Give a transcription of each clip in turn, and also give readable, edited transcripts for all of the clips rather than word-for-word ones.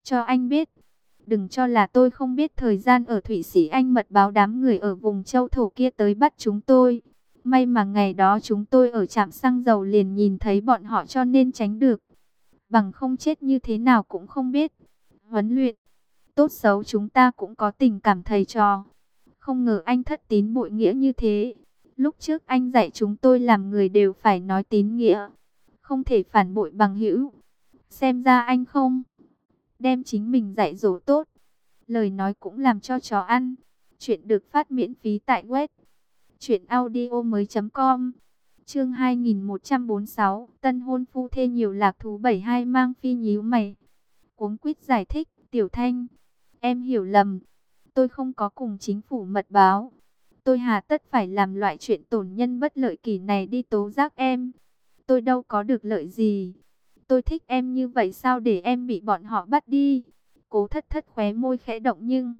cho anh biết. Đừng cho là tôi không biết thời gian ở Thụy Sĩ anh mật báo đám người ở vùng châu thổ kia tới bắt chúng tôi. May mà ngày đó chúng tôi ở trạm xăng dầu liền nhìn thấy bọn họ cho nên tránh được. Bằng không chết như thế nào cũng không biết. Huấn luyện, tốt xấu chúng ta cũng có tình cảm thầy trò. Không ngờ anh thất tín bội nghĩa như thế. Lúc trước anh dạy chúng tôi làm người đều phải nói tín nghĩa. Không thể phản bội bằng hữu. Xem ra anh không đem chính mình dạy dỗ tốt. Lời nói cũng làm cho chó ăn. Chuyện được phát miễn phí tại web truyệnaudiomoi.com. Chương 2146, tân hôn phu thê nhiều lạc thú 72 Mang Phi nhíu mày. Cuống quýt giải thích, Tiểu Thanh, em hiểu lầm. Tôi không có cùng chính phủ mật báo. Tôi hà tất phải làm loại chuyện tổn nhân bất lợi kỳ này đi tố giác em. Tôi đâu có được lợi gì. Tôi thích em như vậy sao để em bị bọn họ bắt đi. Cố Thất Thất khóe môi khẽ động nhưng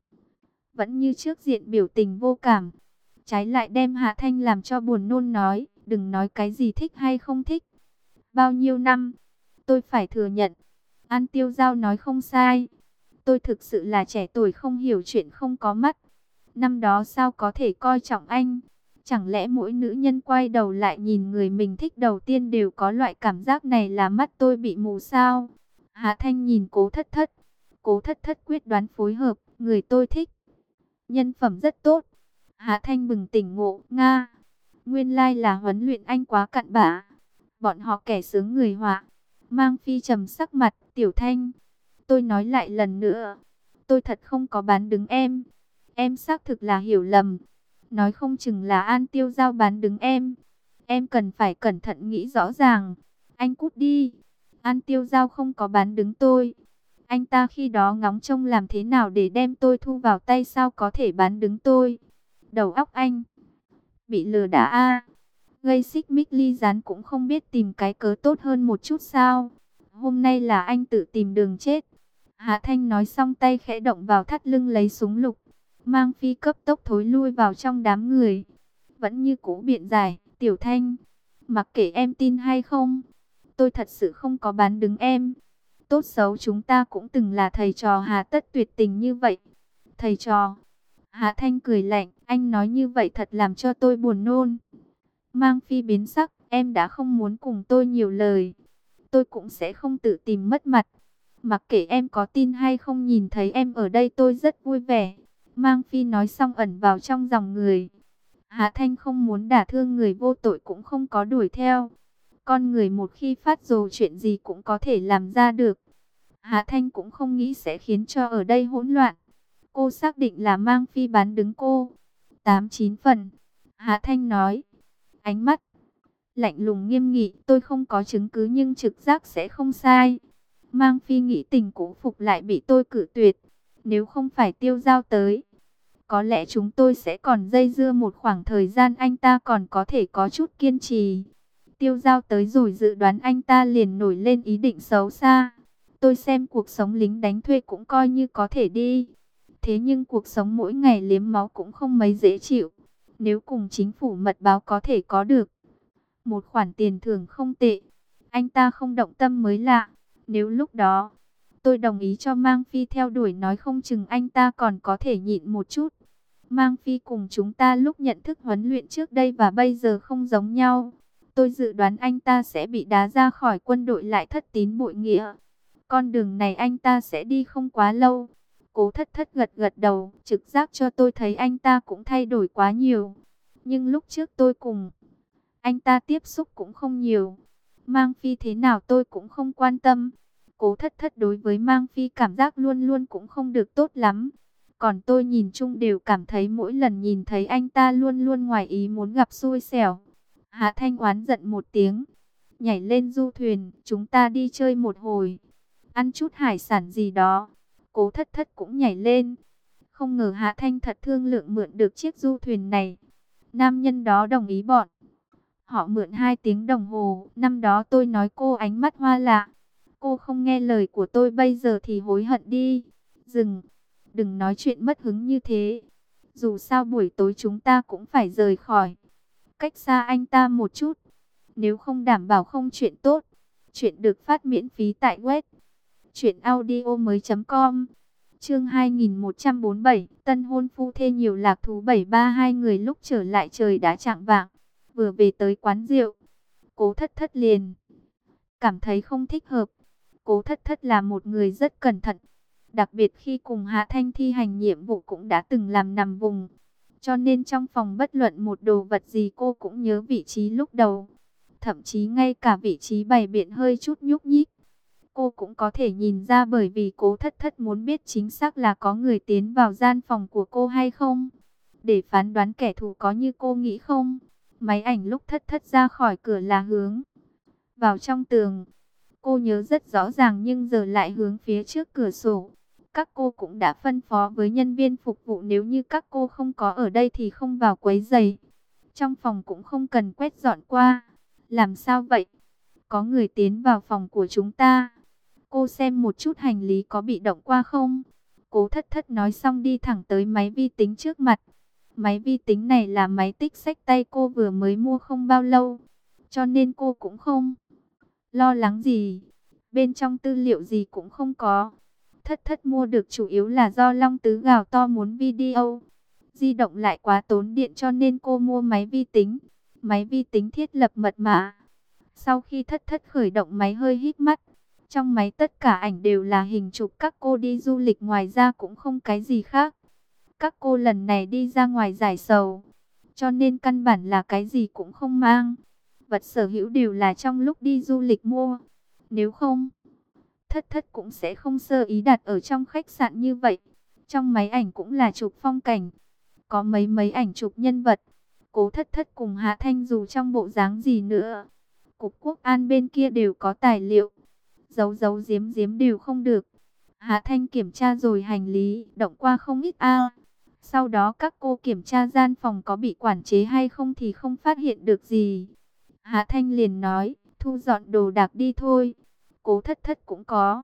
vẫn như trước diện biểu tình vô cảm. Trái lại đem Hạ Thanh làm cho buồn nôn nói, đừng nói cái gì thích hay không thích. Bao nhiêu năm, tôi phải thừa nhận, An Tiêu Giao nói không sai. Tôi thực sự là trẻ tuổi không hiểu chuyện không có mắt. Năm đó sao có thể coi trọng anh? Chẳng lẽ mỗi nữ nhân quay đầu lại nhìn người mình thích đầu tiên đều có loại cảm giác này là mắt tôi bị mù sao? Hạ Thanh nhìn Cố Thất Thất. Cố Thất Thất quyết đoán phối hợp, người tôi thích. Nhân phẩm rất tốt. Hạ Thanh bừng tỉnh ngộ, Nga. Nguyên lai là huấn luyện anh quá cặn bã. Bọn họ kẻ sướng người họa. Mang Phi trầm sắc mặt, Tiểu Thanh. Tôi nói lại lần nữa. Tôi thật không có bán đứng em. Em xác thực là hiểu lầm. Nói không chừng là An Tiêu Giao bán đứng em. Em cần phải cẩn thận nghĩ rõ ràng. Anh cút đi. An Tiêu Giao không có bán đứng tôi. Anh ta khi đó ngóng trông làm thế nào để đem tôi thu vào tay sao có thể bán đứng tôi. Đầu óc anh bị lừa đá a. Gây xích mích ly gián cũng không biết tìm cái cớ tốt hơn một chút sao. Hôm nay là anh tự tìm đường chết. Hạ Thanh nói xong tay khẽ động vào thắt lưng lấy súng lục. Mang Phi cấp tốc thối lui vào trong đám người. Vẫn như cũ biện giải, Tiểu Thanh. Mặc kệ em tin hay không, tôi thật sự không có bán đứng em. Tốt xấu chúng ta cũng từng là thầy trò hà tất tuyệt tình như vậy. Thầy trò. Hạ Thanh cười lạnh, anh nói như vậy thật làm cho tôi buồn nôn. Mang Phi biến sắc, em đã không muốn cùng tôi nhiều lời. Tôi cũng sẽ không tự tìm mất mặt. Mặc kệ em có tin hay không nhìn thấy em ở đây tôi rất vui vẻ. Mang Phi nói xong ẩn vào trong dòng người. Hạ Thanh không muốn đả thương người vô tội cũng không có đuổi theo. Con người một khi phát rồ chuyện gì cũng có thể làm ra được. Hạ Thanh cũng không nghĩ sẽ khiến cho ở đây hỗn loạn. Cô xác định là Mang Phi bán đứng cô. 8-9 phần. Hạ Thanh nói. Ánh mắt lạnh lùng nghiêm nghị. Tôi không có chứng cứ nhưng trực giác sẽ không sai. Mang Phi nghĩ tình cũ phục lại bị tôi cự tuyệt. Nếu không phải Tiêu Giao tới, có lẽ chúng tôi sẽ còn dây dưa một khoảng thời gian, anh ta còn có thể có chút kiên trì. Tiêu Giao tới rồi dự đoán anh ta liền nổi lên ý định xấu xa. Tôi xem cuộc sống lính đánh thuê cũng coi như có thể đi. Thế nhưng cuộc sống mỗi ngày liếm máu cũng không mấy dễ chịu. Nếu cùng chính phủ mật báo có thể có được một khoản tiền thưởng không tệ, anh ta không động tâm mới lạ. Nếu lúc đó tôi đồng ý cho Mang Phi theo đuổi nói không chừng anh ta còn có thể nhịn một chút. Mang Phi cùng chúng ta lúc nhận thức huấn luyện trước đây và bây giờ không giống nhau. Tôi dự đoán anh ta sẽ bị đá ra khỏi quân đội lại thất tín bội nghĩa. Con đường này anh ta sẽ đi không quá lâu. Cố Thất Thất gật gật đầu, trực giác cho tôi thấy anh ta cũng thay đổi quá nhiều. Nhưng lúc trước tôi cùng anh ta tiếp xúc cũng không nhiều. Mang Phi thế nào tôi cũng không quan tâm. Cố Thất Thất đối với Mang Phi cảm giác luôn luôn cũng không được tốt lắm. Còn tôi nhìn chung đều cảm thấy mỗi lần nhìn thấy anh ta luôn luôn ngoài ý muốn gặp xui xẻo. Hạ Thanh oán giận một tiếng. Nhảy lên du thuyền, chúng ta đi chơi một hồi. Ăn chút hải sản gì đó. Cố Thất Thất cũng nhảy lên. Không ngờ Hạ Thanh thật thương lượng mượn được chiếc du thuyền này. Nam nhân đó đồng ý bọn họ mượn 2 tiếng đồng hồ. Năm đó tôi nói cô ánh mắt hoa lạ. Cô không nghe lời của tôi bây giờ thì hối hận đi. Dừng, đừng nói chuyện mất hứng như thế. Dù sao buổi tối chúng ta cũng phải rời khỏi. Cách xa anh ta một chút. Nếu không đảm bảo không chuyện tốt. Chuyện được phát miễn phí tại web Truyện audio mới.com. Chương 2147, tân hôn phu thê nhiều lạc thú 732. Người lúc trở lại trời đã chạng vạng, vừa về tới quán rượu, Cố Thất Thất liền cảm thấy không thích hợp. Cố Thất Thất là một người rất cẩn thận, đặc biệt khi cùng Hạ Thanh thi hành nhiệm vụ cũng đã từng làm nằm vùng. Cho nên trong phòng bất luận một đồ vật gì cô cũng nhớ vị trí lúc đầu. Thậm chí ngay cả vị trí bày biện hơi chút nhúc nhích, cô cũng có thể nhìn ra, bởi vì Cố Thất Thất muốn biết chính xác là có người tiến vào gian phòng của cô hay không. Để phán đoán kẻ thù có như cô nghĩ không. Máy ảnh lúc Thất Thất ra khỏi cửa là hướng vào trong tường. Cô nhớ rất rõ ràng nhưng giờ lại hướng phía trước cửa sổ. Các cô cũng đã phân phó với nhân viên phục vụ nếu như các cô không có ở đây thì không vào quấy rầy. Trong phòng cũng không cần quét dọn qua. Làm sao vậy? Có người tiến vào phòng của chúng ta. Cô xem một chút hành lý có bị động qua không? Cố Thất Thất nói xong đi thẳng tới máy vi tính trước mặt. Máy vi tính này là máy tích xách tay cô vừa mới mua không bao lâu, cho nên cô cũng không lo lắng gì. Bên trong tư liệu gì cũng không có. Thất Thất mua được chủ yếu là do Long Tứ gào to muốn video. Di động lại quá tốn điện cho nên cô mua máy vi tính. Máy vi tính thiết lập mật mã. Sau khi Thất Thất khởi động máy hơi híp mắt. Trong máy tất cả ảnh đều là hình chụp các cô đi du lịch, ngoài ra cũng không cái gì khác. Các cô lần này đi ra ngoài giải sầu, cho nên căn bản là cái gì cũng không mang. Vật sở hữu đều là trong lúc đi du lịch mua. Nếu không, Thất Thất cũng sẽ không sơ ý đặt ở trong khách sạn như vậy. Trong máy ảnh cũng là chụp phong cảnh, có mấy ảnh chụp nhân vật. Cố Thất Thất cùng Hạ Thanh dù trong bộ dáng gì nữa, Cục Quốc an bên kia đều có tài liệu. Giấu giấu giếm giếm đều không được. Hạ Thanh kiểm tra rồi hành lý động qua không ít Sau đó các cô kiểm tra gian phòng có bị quản chế hay không thì không phát hiện được gì. Hạ Thanh liền nói, thu dọn đồ đạc đi thôi. Cố Thất Thất cũng có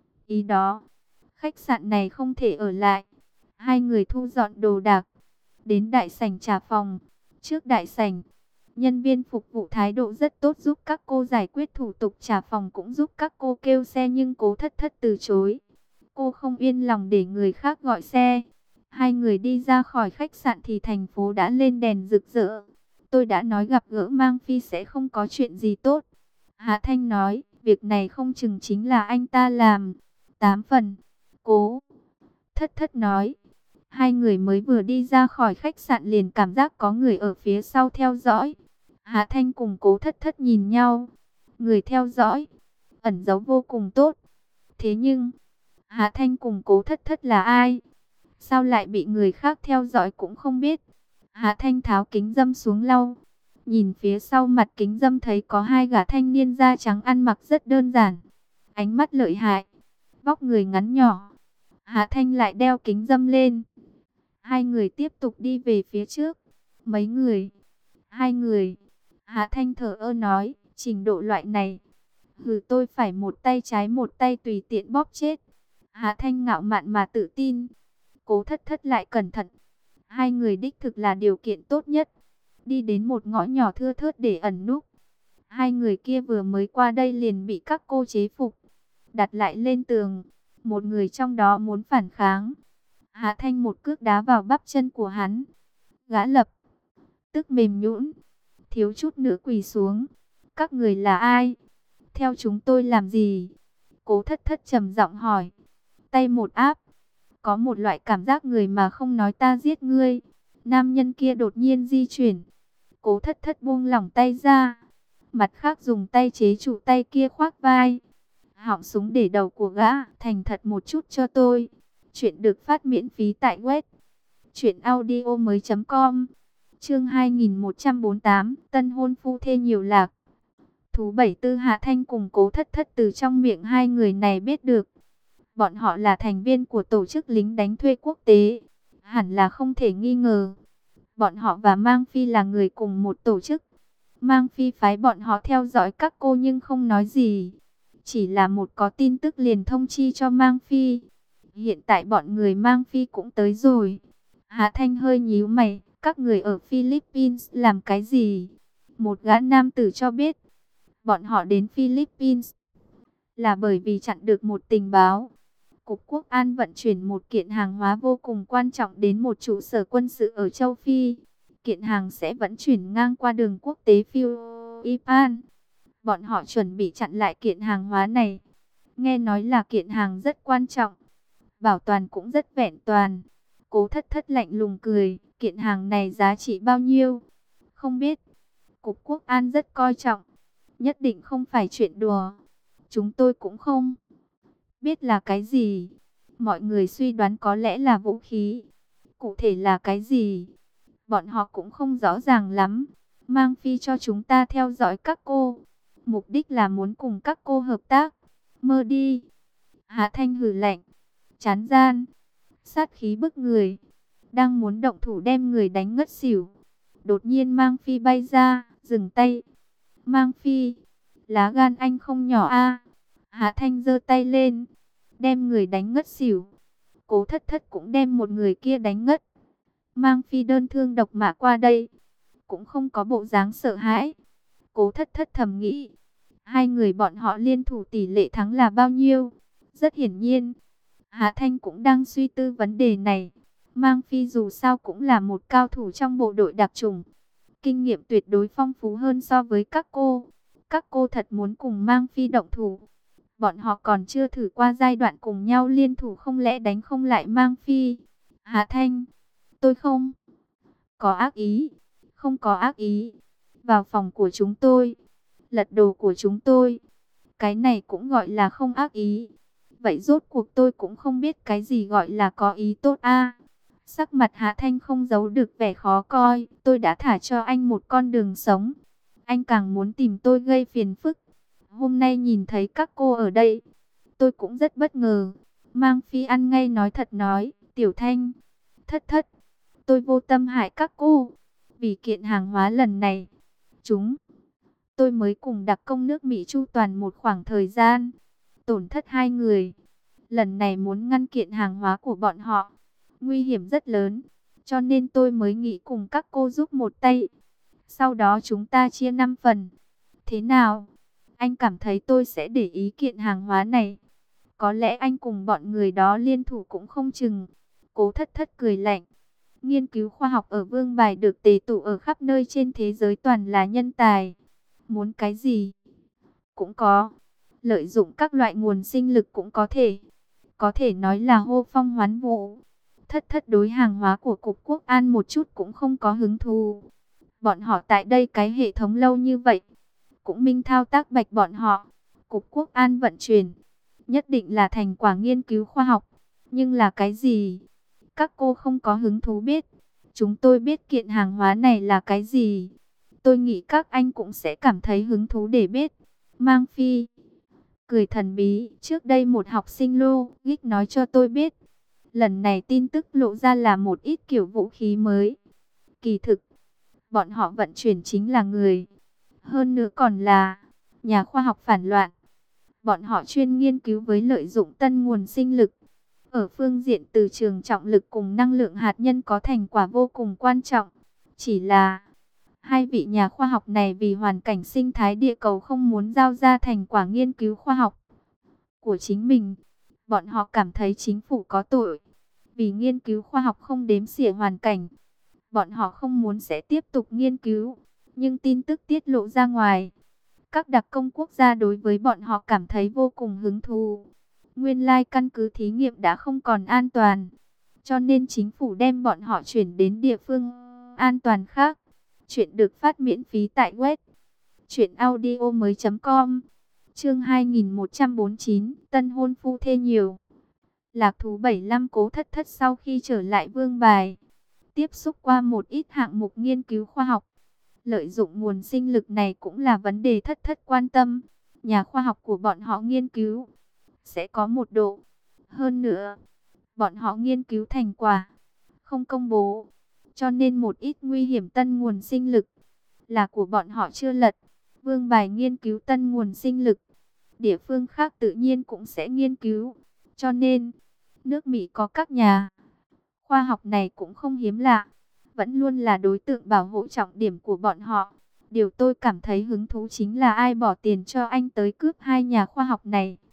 ý đó. Khách sạn này không thể ở lại. Hai người thu dọn đồ đạc, đến đại sảnh trả phòng. Trước đại sảnh, nhân viên phục vụ thái độ rất tốt, giúp các cô giải quyết thủ tục trả phòng, cũng giúp các cô kêu xe, nhưng Cố Thất Thất từ chối. Cô không yên lòng để người khác gọi xe. Hai người đi ra khỏi khách sạn thì thành phố đã lên đèn rực rỡ. Tôi đã nói gặp gỡ Mang Phi sẽ không có chuyện gì tốt. Hạ Thanh nói, việc này không chừng chính là anh ta làm. 8 phần. Cố Thất Thất nói. Hai người mới vừa đi ra khỏi khách sạn liền cảm giác có người ở phía sau theo dõi. Hạ Thanh cùng Cố Thất Thất nhìn nhau. Người theo dõi ẩn giấu vô cùng tốt. Thế nhưng Hạ Thanh cùng Cố Thất Thất là ai? Sao lại bị người khác theo dõi cũng không biết. Hạ Thanh tháo kính râm xuống lau. Nhìn phía sau mặt kính râm thấy có hai gã thanh niên da trắng ăn mặc rất đơn giản. Ánh mắt lợi hại, vóc người ngắn nhỏ. Hạ Thanh lại đeo kính râm lên. Hai người tiếp tục đi về phía trước. Mấy người? Hai người. Hạ Thanh thở ơ nói, trình độ loại này, tôi phải một tay trái một tay tùy tiện bóp chết. Hạ Thanh ngạo mạn mà tự tin. Cố Thất Thất lại cẩn thận. Hai người đích thực là điều kiện tốt nhất. Đi đến một ngõ nhỏ thưa thớt để ẩn núp. Hai người kia vừa mới qua đây liền bị các cô chế phục, đặt lại lên tường. Một người trong đó muốn phản kháng. Hạ Thanh một cước đá vào bắp chân của hắn. Gã lập tức mềm nhũn, thiếu chút nữa quỳ xuống. Các người là ai? Theo chúng tôi làm gì? Cố Thất Thất trầm giọng hỏi. Tay một áp. Có một loại cảm giác người mà không nói ta giết ngươi. Nam nhân kia đột nhiên di chuyển. Cố Thất Thất buông lỏng tay ra. Mặt khác dùng tay chế trụ tay kia khoác vai. Họng súng để đầu của gã. Thành thật một chút cho tôi. Chuyện được phát miễn phí tại web truyệnaudiomoi.com. Chương 2148, tân hôn phu thê nhiều lạc. Thú 74. Hạ Thanh cùng Cố Thất Thất từ trong miệng hai người này biết được, bọn họ là thành viên của tổ chức lính đánh thuê quốc tế. Hẳn là không thể nghi ngờ. Bọn họ và Mang Phi là người cùng một tổ chức. Mang Phi phái bọn họ theo dõi các cô nhưng không nói gì. Chỉ là một có tin tức liền thông chi cho Mang Phi. Hiện tại bọn người Mang Phi cũng tới rồi. Hạ Thanh hơi nhíu mày. Các người ở Philippines làm cái gì? Một gã nam tử cho biết. Bọn họ đến Philippines là bởi vì chặn được một tình báo. Cục Quốc an vận chuyển một kiện hàng hóa vô cùng quan trọng đến một trụ sở quân sự ở châu Phi. Kiện hàng sẽ vận chuyển ngang qua đường quốc tế Philippines. Bọn họ chuẩn bị chặn lại kiện hàng hóa này. Nghe nói là kiện hàng rất quan trọng, bảo toàn cũng rất vẹn toàn. Cố Thất Thất lạnh lùng cười, kiện hàng này giá trị bao nhiêu? Không biết. Cục Quốc an rất coi trọng, nhất định không phải chuyện đùa. Chúng tôi cũng không biết là cái gì. Mọi người suy đoán có lẽ là vũ khí. Cụ thể là cái gì? Bọn họ cũng không rõ ràng lắm. Mang Phi cho chúng ta theo dõi các cô. Mục đích là muốn cùng các cô hợp tác. Mơ đi. Hạ Thanh hừ lạnh. Chán gian. Sát khí bức người. Đang muốn động thủ đem người đánh ngất xỉu. Đột nhiên Mang Phi bay ra. Dừng tay. Mang Phi. Lá gan anh không nhỏ a. Hạ Thanh giơ tay lên. Đem người đánh ngất xỉu. Cố Thất Thất cũng đem một người kia đánh ngất. Mang Phi đơn thương độc mã qua đây, cũng không có bộ dáng sợ hãi. Cố Thất Thất thầm nghĩ, hai người bọn họ liên thủ tỷ lệ thắng là bao nhiêu? Rất hiển nhiên, Hạ Thanh cũng đang suy tư vấn đề này. Mang Phi dù sao cũng là một cao thủ trong bộ đội đặc chủng, kinh nghiệm tuyệt đối phong phú hơn so với các cô. Các cô thật muốn cùng Mang Phi động thủ. Bọn họ còn chưa thử qua giai đoạn cùng nhau liên thủ, không lẽ đánh không lại Mang Phi? Hạ Thanh, tôi không có ác ý, không có ác ý. Vào phòng của chúng tôi, lật đồ của chúng tôi, cái này cũng gọi là không ác ý. Vậy rốt cuộc tôi cũng không biết cái gì gọi là có ý tốt a. Sắc mặt Hạ Thanh không giấu được vẻ khó coi. Tôi đã thả cho anh một con đường sống, anh càng muốn tìm tôi gây phiền phức. Hôm nay nhìn thấy các cô ở đây, tôi cũng rất bất ngờ. Mang Phi ăn ngay nói thật nói, Tiểu Thanh, Thất Thất, tôi vô tâm hại các cô. Vì kiện hàng hóa lần này, tôi mới cùng đặc công nước Mỹ chu toàn một khoảng thời gian, tổn thất hai người. Lần này muốn ngăn kiện hàng hóa của bọn họ, nguy hiểm rất lớn, cho nên tôi mới nghĩ cùng các cô giúp một tay. Sau đó chúng ta chia 5 phần. Thế nào? Anh cảm thấy tôi sẽ để ý kiện hàng hóa này? Có lẽ anh cùng bọn người đó liên thủ cũng không chừng. Cố Thất Thất cười lạnh. Nghiên cứu khoa học ở Vương Bài được tề tụ ở khắp nơi trên thế giới, toàn là nhân tài. Muốn cái gì cũng có. Lợi dụng các loại nguồn sinh lực cũng có thể nói là hô phong hoán vũ. Thất Thất đối hàng hóa của Cục Quốc an một chút cũng không có hứng thú. Bọn họ tại đây cái hệ thống lâu như vậy, cũng minh thao tác bạch bọn họ. Cục Quốc an vận chuyển, nhất định là thành quả nghiên cứu khoa học. Nhưng là cái gì? Các cô không có hứng thú biết. Chúng tôi biết kiện hàng hóa này là cái gì. Tôi nghĩ các anh cũng sẽ cảm thấy hứng thú để biết. Mang Phi cười thần bí. Trước đây một học sinh logic nói cho tôi biết, lần này tin tức lộ ra là một ít kiểu vũ khí mới. Kỳ thực, bọn họ vận chuyển chính là người. Hơn nữa còn là nhà khoa học phản loạn. Bọn họ chuyên nghiên cứu với lợi dụng tân nguồn sinh lực. Ở phương diện từ trường trọng lực cùng năng lượng hạt nhân có thành quả vô cùng quan trọng. Chỉ là hai vị nhà khoa học này vì hoàn cảnh sinh thái địa cầu không muốn giao ra thành quả nghiên cứu khoa học của chính mình. Bọn họ cảm thấy chính phủ có tội. Vì nghiên cứu khoa học không đếm xỉa hoàn cảnh, bọn họ không muốn sẽ tiếp tục nghiên cứu. Nhưng tin tức tiết lộ ra ngoài, các đặc công quốc gia đối với bọn họ cảm thấy vô cùng hứng thú. Nguyên lai căn cứ thí nghiệm đã không còn an toàn, cho nên chính phủ đem bọn họ chuyển đến địa phương an toàn khác. Chuyện được phát miễn phí tại web truyệnaudiomoi.com. Chương 2149, tân hôn phu thê nhiều. Lạc thú 75 Cố Thất Thất sau khi trở lại Vương Bài, tiếp xúc qua một ít hạng mục nghiên cứu khoa học. Lợi dụng nguồn sinh lực này cũng là vấn đề Thất Thất quan tâm. Nhà khoa học của bọn họ nghiên cứu sẽ có một độ. Hơn nữa, bọn họ nghiên cứu thành quả không công bố, cho nên một ít nguy hiểm tân nguồn sinh lực là của bọn họ chưa lật. Vương Bài nghiên cứu tân nguồn sinh lực, địa phương khác tự nhiên cũng sẽ nghiên cứu. Cho nên, nước Mỹ có các nhà khoa học này cũng không hiếm lạ, vẫn luôn là đối tượng bảo hộ trọng điểm của bọn họ. Điều tôi cảm thấy hứng thú chính là ai bỏ tiền cho anh tới cướp hai nhà khoa học này.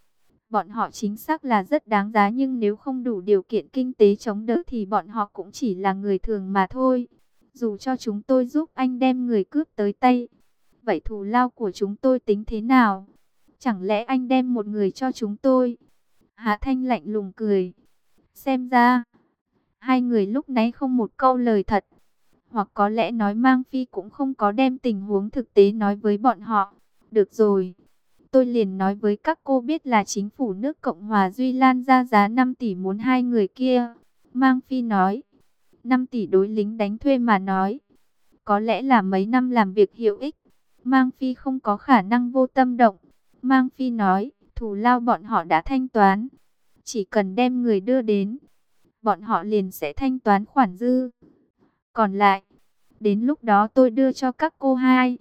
Bọn họ chính xác là rất đáng giá, nhưng nếu không đủ điều kiện kinh tế chống đỡ thì bọn họ cũng chỉ là người thường mà thôi. Dù cho chúng tôi giúp anh đem người cướp tới tay, vậy thù lao của chúng tôi tính thế nào? Chẳng lẽ anh đem một người cho chúng tôi? Hạ Thanh lạnh lùng cười. Xem ra, hai người lúc nãy không một câu lời thật. Hoặc có lẽ nói Mang Phi cũng không có đem tình huống thực tế nói với bọn họ. Được rồi, tôi liền nói với các cô biết là chính phủ nước Cộng hòa Duy Lan ra giá 5 tỷ muốn hai người kia. Mang Phi nói, 5 tỷ đối lính đánh thuê mà nói, có lẽ là mấy năm làm việc hiệu ích. Mang Phi không có khả năng vô tâm động. Mang Phi nói, thù lao bọn họ đã thanh toán. Chỉ cần đem người đưa đến, bọn họ liền sẽ thanh toán khoản dư. Còn lại, đến lúc đó tôi đưa cho các cô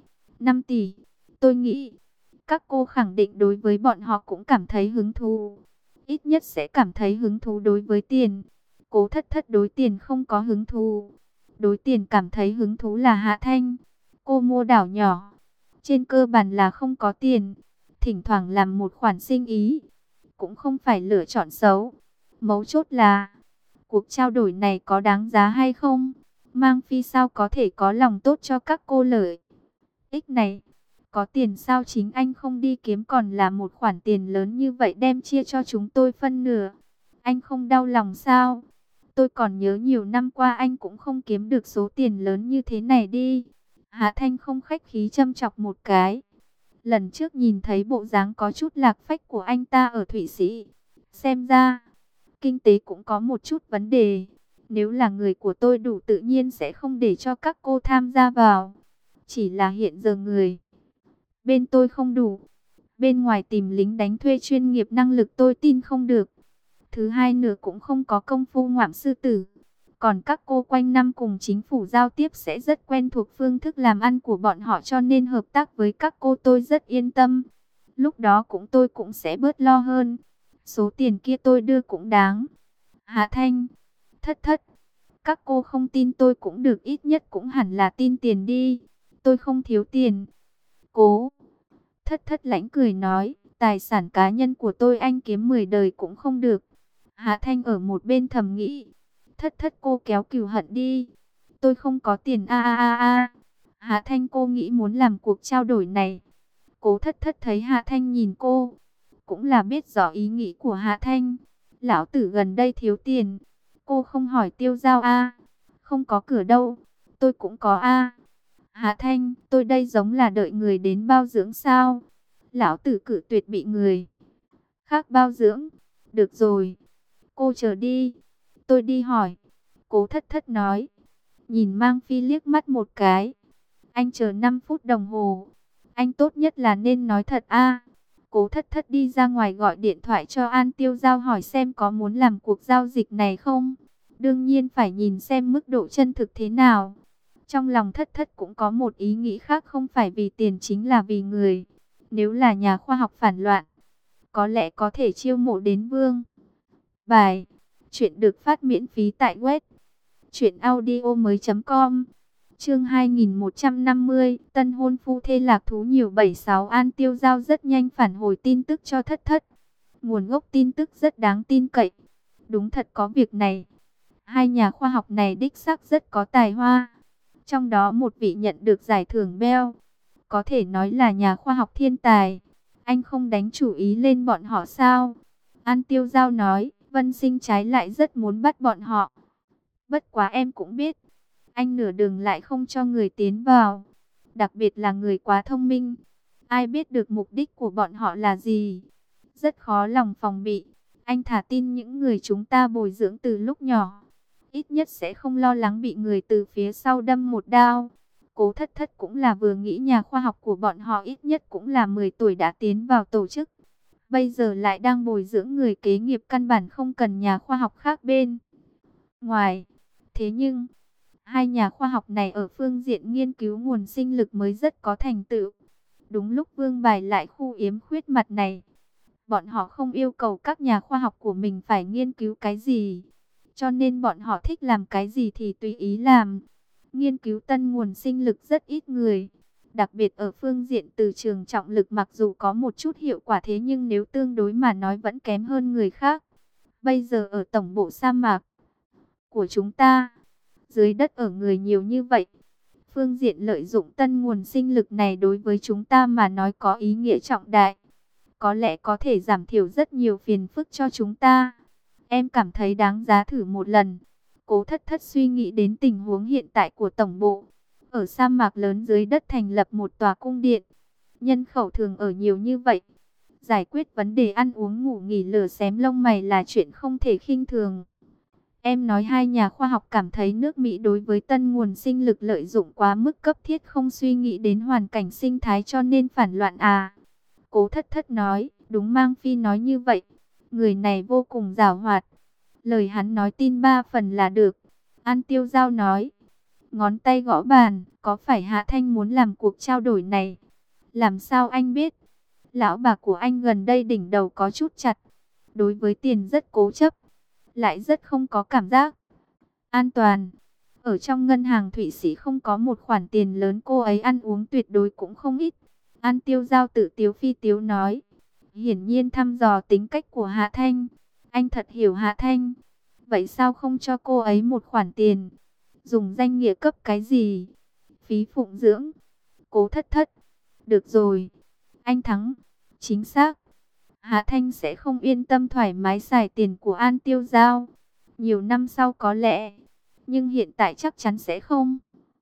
5 tỷ. Tôi nghĩ, các cô khẳng định đối với bọn họ cũng cảm thấy hứng thú. Ít nhất sẽ cảm thấy hứng thú đối với tiền. Cố Thất Thất đối tiền không có hứng thú. Đối tiền cảm thấy hứng thú là Hạ Thanh. Cô mua đảo nhỏ, trên cơ bản là không có tiền. Thỉnh thoảng làm một khoản sinh ý, cũng không phải lựa chọn xấu. Mấu chốt là, cuộc trao đổi này có đáng giá hay không? Mang Phi sao có thể có lòng tốt cho các cô lợi ích này? Có tiền sao chính anh không đi kiếm, còn là một khoản tiền lớn như vậy đem chia cho chúng tôi phân nửa? Anh không đau lòng sao? Tôi còn nhớ nhiều năm qua anh cũng không kiếm được số tiền lớn như thế này đi. Hạ Thanh không khách khí châm chọc một cái. Lần trước nhìn thấy bộ dáng có chút lạc phách của anh ta ở Thụy Sĩ, xem ra kinh tế cũng có một chút vấn đề. Nếu là người của tôi đủ tự nhiên sẽ không để cho các cô tham gia vào. Chỉ là hiện giờ người bên tôi không đủ. Bên ngoài tìm lính đánh thuê chuyên nghiệp năng lực tôi tin không được. Thứ hai nữa cũng không có công phu ngoạm sư tử. Còn các cô quanh năm cùng chính phủ giao tiếp sẽ rất quen thuộc phương thức làm ăn của bọn họ, cho nên hợp tác với các cô tôi rất yên tâm. Lúc đó tôi cũng sẽ bớt lo hơn. Số tiền kia tôi đưa cũng đáng. Hạ Thanh, Thất Thất, các cô không tin tôi cũng được, ít nhất cũng hẳn là tin tiền đi. Tôi không thiếu tiền. Cố Thất Thất lãnh cười nói, tài sản cá nhân của tôi anh kiếm 10 đời cũng không được. Hạ Thanh ở một bên thầm nghĩ, Thất Thất cô kéo cừu hận đi. Tôi không có tiền a. Hạ Thanh cô nghĩ muốn làm cuộc trao đổi này. Cố Thất Thất thấy Hạ Thanh nhìn cô, cũng là biết rõ ý nghĩ của Hạ Thanh. Lão tử gần đây thiếu tiền. Cô không hỏi tiêu giao a? Không có cửa đâu. Tôi cũng có a. Hạ Thanh, tôi đây giống là đợi người đến bao dưỡng sao? Lão tử cự tuyệt bị người khác bao dưỡng. Được rồi, cô chờ đi, tôi đi hỏi. Cố Thất Thất nói. Nhìn Mang Phi liếc mắt một cái. Anh chờ 5 phút đồng hồ. Anh tốt nhất là nên nói thật a. Cố Thất Thất đi ra ngoài gọi điện thoại cho An Tiêu Giao hỏi xem có muốn làm cuộc giao dịch này không. Đương nhiên phải nhìn xem mức độ chân thực thế nào. Trong lòng Thất Thất cũng có một ý nghĩ khác, không phải vì tiền chính là vì người. Nếu là nhà khoa học phản loạn, có lẽ có thể chiêu mộ đến vương. Bài, chuyện được phát miễn phí tại web truyệnaudiomoi.com. Chương 2150, tân hôn phu thê lạc thú nhiều 76. An Tiêu Giao rất nhanh phản hồi tin tức cho Thất Thất. Nguồn gốc tin tức rất đáng tin cậy. Đúng thật có việc này. Hai nhà khoa học này đích xác rất có tài hoa. Trong đó một vị nhận được giải thưởng Bell, có thể nói là nhà khoa học thiên tài. Anh không đánh chủ ý lên bọn họ sao? An Tiêu Giao nói, Vân Sinh trái lại rất muốn bắt bọn họ. Bất quá em cũng biết, anh nửa đường lại không cho người tiến vào. Đặc biệt là người quá thông minh. Ai biết được mục đích của bọn họ là gì? Rất khó lòng phòng bị. Anh thả tin những người chúng ta bồi dưỡng từ lúc nhỏ, ít nhất sẽ không lo lắng bị người từ phía sau đâm một đao. Cố Thất Thất cũng là vừa nghĩ nhà khoa học của bọn họ ít nhất cũng là 10 tuổi đã tiến vào tổ chức. Bây giờ lại đang bồi dưỡng người kế nghiệp, căn bản không cần nhà khoa học khác bên ngoài. Thế nhưng, hai nhà khoa học này ở phương diện nghiên cứu nguồn sinh lực mới rất có thành tựu. Đúng lúc Vương bài lại khu yếm khuyết mặt này. Bọn họ không yêu cầu các nhà khoa học của mình phải nghiên cứu cái gì, cho nên bọn họ thích làm cái gì thì tùy ý làm. Nghiên cứu tân nguồn sinh lực rất ít người, Đặc biệt ở phương diện từ trường trọng lực mặc dù có một chút hiệu quả thế nhưng nếu tương đối mà nói vẫn kém hơn người khác. Bây giờ ở tổng bộ sa mạc của chúng ta, dưới đất ở người nhiều như vậy. Phương diện lợi dụng tân nguồn sinh lực này đối với chúng ta mà nói có ý nghĩa trọng đại. Có lẽ có thể giảm thiểu rất nhiều phiền phức cho chúng ta. Em cảm thấy đáng giá thử một lần. Cố Thất Thất suy nghĩ đến tình huống hiện tại của tổng bộ. Ở sa mạc lớn dưới đất thành lập một tòa cung điện. Nhân khẩu thường ở nhiều như vậy. Giải quyết vấn đề ăn uống ngủ nghỉ lửa xém lông mày là chuyện không thể khinh thường. Em nói hai nhà khoa học cảm thấy nước Mỹ đối với tân nguồn sinh lực lợi dụng quá mức cấp thiết không suy nghĩ đến hoàn cảnh sinh thái cho nên phản loạn à. Cố Thất Thất nói, đúng Mang Phi nói như vậy. Người này vô cùng giàu hoạt. Lời hắn nói tin 3 phần là được. An Tiêu Giao nói. Ngón tay gõ bàn, có phải Hạ Thanh muốn làm cuộc trao đổi này? Làm sao anh biết? Lão bà của anh gần đây đỉnh đầu có chút chặt. Đối với tiền rất cố chấp. Lại rất không có cảm giác an toàn. Ở trong ngân hàng Thụy Sĩ không có một khoản tiền lớn cô ấy ăn uống tuyệt đối cũng không ít. An Tiêu Giao tự tiếu phi tiếu nói. Hiển nhiên thăm dò tính cách của Hạ Thanh. Anh thật hiểu Hạ Thanh. Vậy sao không cho cô ấy một khoản tiền? Dùng danh nghĩa cấp cái gì? Phí phụng dưỡng. Cố Thất Thất. Được rồi. Anh thắng. Chính xác. Hạ Thanh sẽ không yên tâm thoải mái xài tiền của An Tiêu Giao. Nhiều năm sau có lẽ. Nhưng hiện tại chắc chắn sẽ không.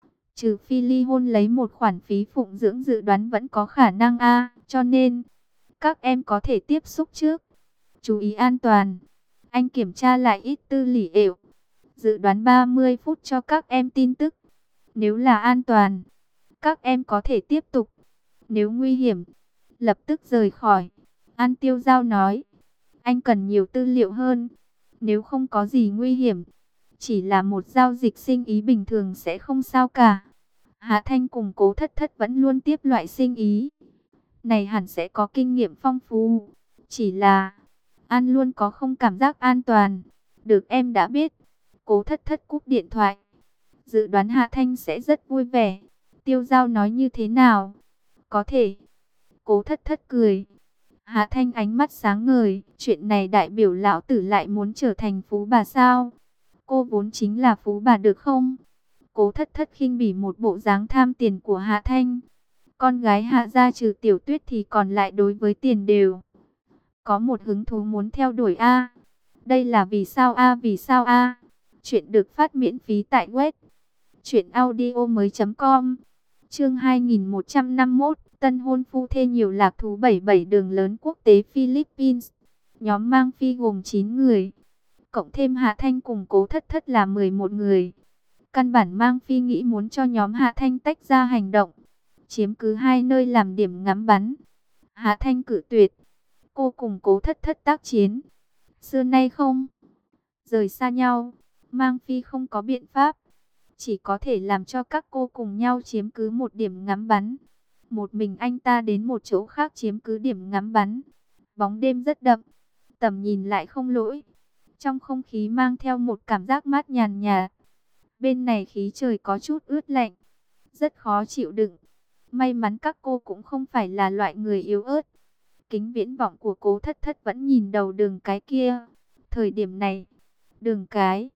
Trừ phi ly hôn lấy một khoản phí phụng dưỡng dự đoán vẫn có khả năng cho nên các em có thể tiếp xúc trước. Chú ý an toàn. Anh kiểm tra lại ít tư liệu. Dự đoán 30 phút cho các em tin tức. Nếu là an toàn, các em có thể tiếp tục. Nếu nguy hiểm, lập tức rời khỏi. An Tiêu Giao nói. Anh cần nhiều tư liệu hơn. Nếu không có gì nguy hiểm, chỉ là một giao dịch sinh ý bình thường sẽ không sao cả. Hạ Thanh cùng Cố Thất Thất vẫn luôn tiếp loại sinh ý này hẳn sẽ có kinh nghiệm phong phú. Chỉ là An luôn có không cảm giác an toàn. Được em đã biết. Cố Thất Thất cúp điện thoại. Dự đoán Hạ Thanh sẽ rất vui vẻ. Tiêu Giao nói như thế nào? Có thể. Cố Thất Thất cười. Hạ Thanh ánh mắt sáng ngời. Chuyện này đại biểu lão tử lại muốn trở thành phú bà sao? Cô vốn chính là phú bà được không? Cố Thất Thất khinh bỉ một bộ dáng tham tiền của Hạ Thanh. Con gái Hạ gia trừ Tiểu Tuyết thì còn lại đối với tiền đều có một hứng thú muốn theo đuổi Đây là vì sao vì sao Chuyện được phát miễn phí tại web truyệnaudiomoi.com. Chương 2151, tân hôn phu thê nhiều lạc thú 77 đường lớn quốc tế Philippines. Nhóm Mang Phi gồm 9 người, cộng thêm Hạ Thanh cùng Cố Thất Thất là 11 người. Căn bản Mang Phi nghĩ muốn cho nhóm Hạ Thanh tách ra hành động, chiếm cứ hai nơi làm điểm ngắm bắn. Hạ Thanh cự tuyệt. Cô cùng Cố Thất Thất tác chiến. Xưa nay không rời xa nhau. Mang Phi không có biện pháp. Chỉ có thể làm cho các cô cùng nhau chiếm cứ một điểm ngắm bắn. Một mình anh ta đến một chỗ khác chiếm cứ điểm ngắm bắn. Bóng đêm rất đậm. Tầm nhìn lại không lỗi. Trong không khí mang theo một cảm giác mát nhàn nhạt. Bên này khí trời có chút ướt lạnh. Rất khó chịu đựng. May mắn các cô cũng không phải là loại người yếu ớt. Kính viễn vọng của Cố Thất Thất vẫn nhìn đầu đường cái kia. Thời điểm này, đường cái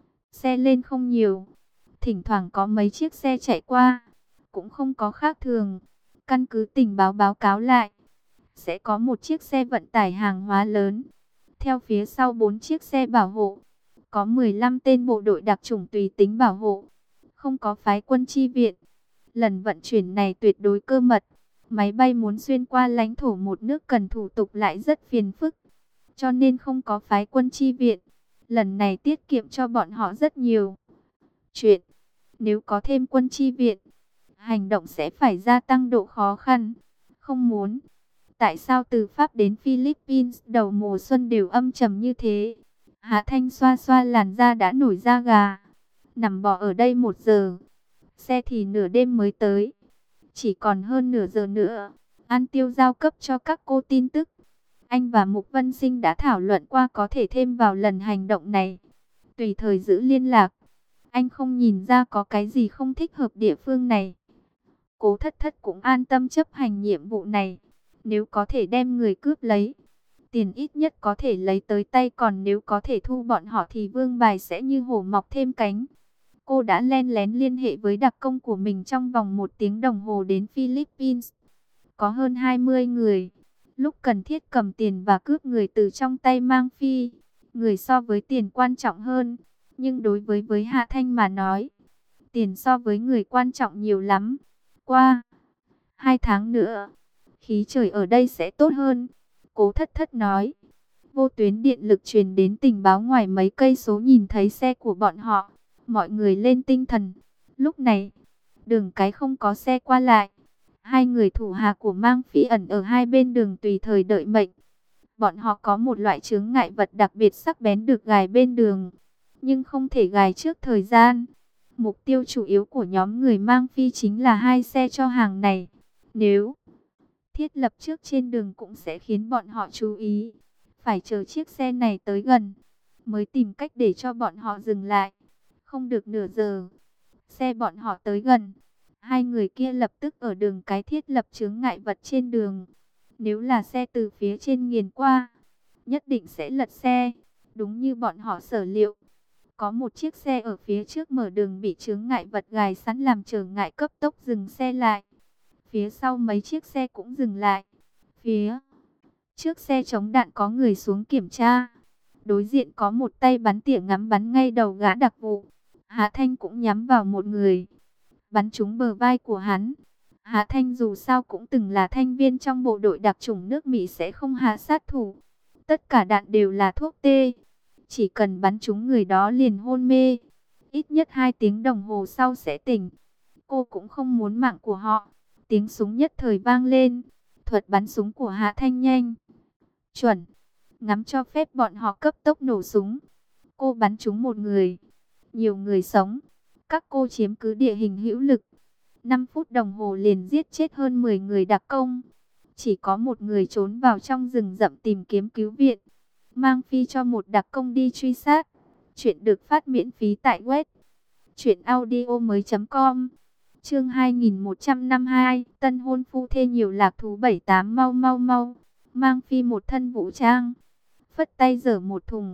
xe lên không nhiều. Thỉnh thoảng có mấy chiếc xe chạy qua. Cũng không có khác thường. Căn cứ tình báo báo cáo lại, sẽ có một chiếc xe vận tải hàng hóa lớn. Theo phía sau 4 chiếc xe bảo hộ. Có 15 tên bộ đội đặc chủng tùy tính bảo hộ. Không có phái quân chi viện. Lần vận chuyển này tuyệt đối cơ mật. Máy bay muốn xuyên qua lãnh thổ một nước cần thủ tục lại rất phiền phức. Cho nên không có phái quân chi viện. Lần này tiết kiệm cho bọn họ rất nhiều chuyện. Nếu có thêm quân chi viện, hành động sẽ phải gia tăng độ khó khăn. Không muốn. Tại sao từ Pháp đến Philippines đầu mùa xuân đều âm trầm như thế? Hạ Thanh xoa xoa làn da đã nổi da gà. Nằm bò ở đây 1 giờ. Xe thì nửa đêm mới tới. Chỉ còn hơn nửa giờ nữa. An Tiêu giao cấp cho các cô tin tức. Anh và Mục Vân Sinh đã thảo luận qua có thể thêm vào lần hành động này. Tùy thời giữ liên lạc. Anh không nhìn ra có cái gì không thích hợp địa phương này. Cố Thất Thất cũng an tâm chấp hành nhiệm vụ này. Nếu có thể đem người cướp lấy, tiền ít nhất có thể lấy tới tay, còn nếu có thể thu bọn họ thì vương bài sẽ như hổ mọc thêm cánh. Cô đã len lén liên hệ với đặc công của mình trong vòng 1 tiếng đồng hồ đến Philippines. Có hơn 20 người. Lúc cần thiết cầm tiền và cướp người từ trong tay Mang Phi. Người so với tiền quan trọng hơn. Nhưng đối với Hạ Thanh mà nói, tiền so với người quan trọng nhiều lắm. Qua 2 tháng nữa, khí trời ở đây sẽ tốt hơn, Cố Thất Thất nói. Vô tuyến điện lực truyền đến tình báo ngoài mấy cây số, nhìn thấy xe của bọn họ. Mọi người lên tinh thần. Lúc này, đường cái không có xe qua lại. 2 người thủ hạ của Mang Phi ẩn ở hai bên đường tùy thời đợi mệnh. Bọn họ có một loại chướng ngại vật đặc biệt sắc bén được gài bên đường, nhưng không thể gài trước thời gian. Mục tiêu chủ yếu của nhóm người Mang Phi chính là 2 xe cho hàng này. Nếu thiết lập trước trên đường cũng sẽ khiến bọn họ chú ý. Phải chờ chiếc xe này tới gần, mới tìm cách để cho bọn họ dừng lại. Không được nửa giờ, xe bọn họ tới gần. 2 người kia lập tức ở đường cái thiết lập chướng ngại vật trên đường. Nếu là xe từ phía trên nghiền qua, nhất định sẽ lật xe. Đúng như bọn họ sở liệu. Có một chiếc xe ở phía trước mở đường bị chướng ngại vật gài sẵn làm trở ngại, cấp tốc dừng xe lại. Phía sau mấy chiếc xe cũng dừng lại. Phía trước xe chống đạn có người xuống kiểm tra. Đối diện có một tay bắn tỉa ngắm bắn ngay đầu gã đặc vụ. Hạ Thanh cũng nhắm vào một người, bắn trúng bờ vai của hắn. Hạ Thanh dù sao cũng từng là thành viên trong bộ đội đặc chủng nước Mỹ, sẽ không hạ sát thủ. Tất cả đạn đều là thuốc tê. Chỉ cần bắn trúng người đó liền hôn mê. Ít nhất 2 tiếng đồng hồ sau sẽ tỉnh. Cô cũng không muốn mạng của họ. Tiếng súng nhất thời vang lên. Thuật bắn súng của Hạ Thanh nhanh, chuẩn, ngắm cho phép bọn họ cấp tốc nổ súng. Cô bắn trúng một người, nhiều người sống. Các cô chiếm cứ địa hình hữu lực. 5 phút đồng hồ liền giết chết hơn 10 người đặc công. Chỉ có một người trốn vào trong rừng rậm tìm kiếm cứu viện. Mang Phi cho một đặc công đi truy sát. Chuyện được phát miễn phí tại web truyệnaudiomoi.com. Chương 2152, tân hôn phu thê nhiều lạc thú 78, mau mau mau. Mang Phi một thân vũ trang, phất tay giở một thùng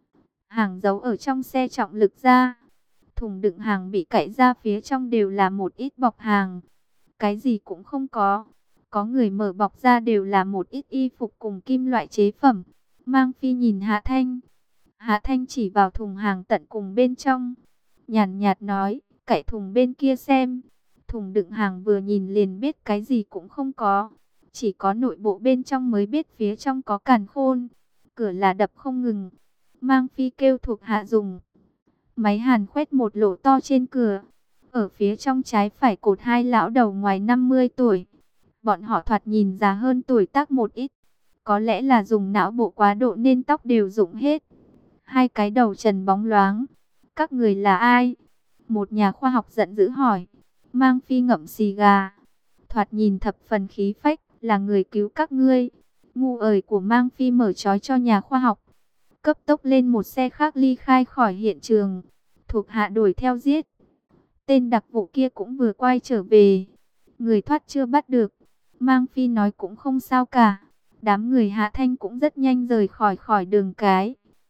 hàng giấu ở trong xe trọng lực ra. Thùng đựng hàng bị cạy ra, phía trong đều là một ít bọc hàng. Cái gì cũng không có. Có người mở bọc ra đều là một ít y phục cùng kim loại chế phẩm. Mang Phi nhìn Hạ Thanh. Hạ Thanh chỉ vào thùng hàng tận cùng bên trong, nhàn nhạt nói, cạy thùng bên kia xem. Thùng đựng hàng vừa nhìn liền biết cái gì cũng không có. Chỉ có nội bộ bên trong mới biết phía trong có càn khôn. Cửa là đập không ngừng. Mang Phi kêu thuộc hạ dùng máy hàn khoét một lỗ to trên cửa. Ở phía trong trái phải cột 2 lão đầu ngoài 50 tuổi. Bọn họ thoạt nhìn già hơn tuổi tác một ít. Có lẽ là dùng não bộ quá độ nên tóc đều rụng hết. 2 cái đầu trần bóng loáng. Các người là ai? Một nhà khoa học giận dữ hỏi. Mang Phi ngậm xì gà, thoạt nhìn thập phần khí phách, là người cứu các ngươi. Ngu ời của Mang Phi mở trói cho nhà khoa học. Cấp tốc lên một xe khác ly khai khỏi hiện trường. Thuộc hạ đuổi theo giết. Tên đặc vụ kia cũng vừa quay trở về. Người thoát chưa bắt được. Mang Phi nói cũng không sao cả. Đám người Hạ Thanh cũng rất nhanh rời khỏi đường cái.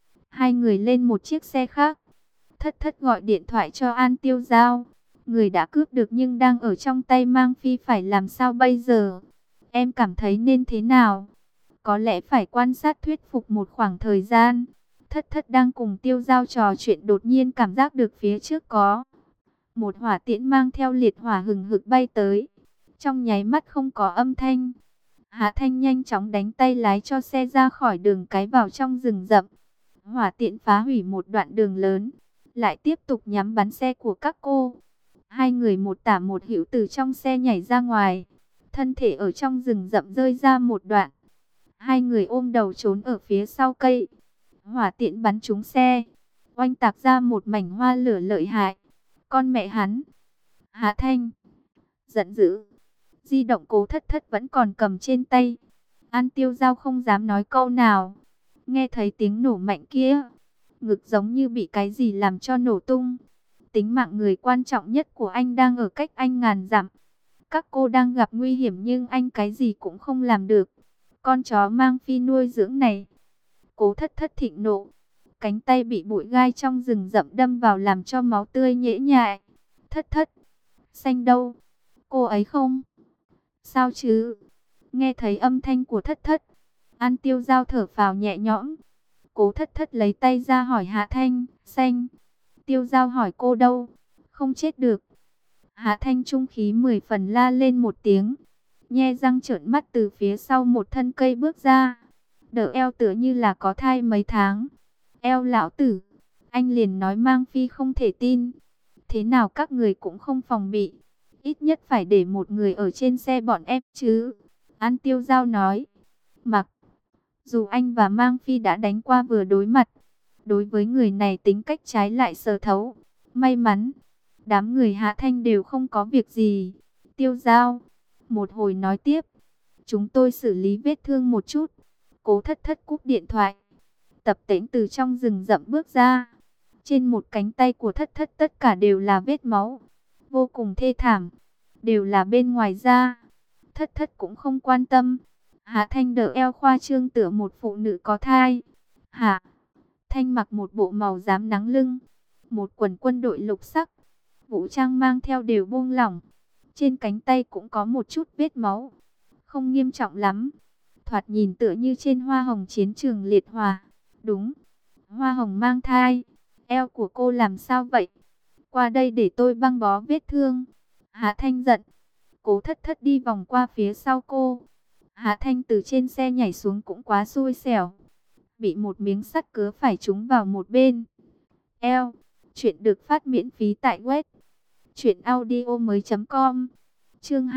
2 người lên một chiếc xe khác. Thất Thất gọi điện thoại cho An Tiêu Giao. Người đã cướp được nhưng đang ở trong tay Mang Phi, phải làm sao bây giờ? Em cảm thấy nên thế nào? Có lẽ phải quan sát thuyết phục một khoảng thời gian. Thất Thất đang cùng Tiêu Giao trò chuyện, đột nhiên cảm giác được phía trước có một hỏa tiễn mang theo liệt hỏa hừng hực bay tới. Trong nháy mắt không có âm thanh. Hạ Thanh nhanh chóng đánh tay lái cho xe ra khỏi đường cái vào trong rừng rậm. Hỏa tiễn phá hủy một đoạn đường lớn, lại tiếp tục nhắm bắn xe của các cô. 2 người một tả một hữu từ trong xe nhảy ra ngoài. Thân thể ở trong rừng rậm rơi ra một đoạn. 2 người ôm đầu trốn ở phía sau cây. Hỏa tiễn bắn trúng xe, oanh tạc ra một mảnh hoa lửa lợi hại. Con mẹ hắn! Hạ Thanh giận dữ. Di động Cố Thất Thất vẫn còn cầm trên tay. An Tiêu Giao không dám nói câu nào. Nghe thấy tiếng nổ mạnh kia, ngực giống như bị cái gì làm cho nổ tung. Tính mạng người quan trọng nhất của anh đang ở cách anh ngàn dặm. Các cô đang gặp nguy hiểm nhưng anh cái gì cũng không làm được. Con chó mang phi nuôi dưỡng này. Cố Thất Thất thịnh nộ. Cánh tay bị bụi gai trong rừng rậm đâm vào làm cho máu tươi nhễ nhại. Thất Thất. Xanh đâu? Cô ấy không? Sao chứ? Nghe thấy âm thanh của Thất Thất. An Tiêu Giao thở phào nhẹ nhõm. Cố Thất Thất lấy tay ra hỏi Hạ Thanh. Xanh. Tiêu Giao hỏi cô đâu? Không chết được. Hạ Thanh trung khí 10 phần la lên một tiếng. Nhe răng trợn mắt từ phía sau một thân cây bước ra. Đỡ eo tựa như là có thai mấy tháng. Eo lão tử. Anh liền nói mang phi không thể tin. Thế nào các người cũng không phòng bị. Ít nhất phải để một người ở trên xe bọn em chứ. An Tiêu Giao nói. Mặc dù anh và Mang Phi đã đánh qua vừa đối mặt, đối với người này tính cách trái lại sờ thấu. May mắn, đám người Hạ Thanh đều không có việc gì. Tiêu Giao, một hồi nói tiếp. Chúng tôi xử lý vết thương một chút. Cố Thất Thất cúp điện thoại. Tập Tễnh từ trong rừng rậm bước ra. Trên một cánh tay của Thất Thất tất cả đều là vết máu. Vô cùng thê thảm. Đều là bên ngoài da. Thất Thất cũng không quan tâm. Hạ Thanh đỡ eo khoa trương tựa một phụ nữ có thai. Hạ Thanh mặc một bộ màu rám nắng lưng. Một quần quân đội lục sắc. Vũ trang mang theo đều buông lỏng. Trên cánh tay cũng có một chút vết máu. Không nghiêm trọng lắm. Thoạt nhìn tựa như trên hoa hồng chiến trường liệt hỏa. Đúng. Hoa hồng mang thai. Eo của cô làm sao vậy? Qua đây để tôi băng bó vết thương. Hạ Thanh giận. Cố Thất Thất đi vòng qua phía sau cô. Hạ Thanh từ trên xe nhảy xuống cũng quá xui xẻo. Bị một miếng sắt cứa phải trúng vào một bên. Eo. Chuyện được phát miễn phí tại web. Truyệnaudiomoi.com. Chương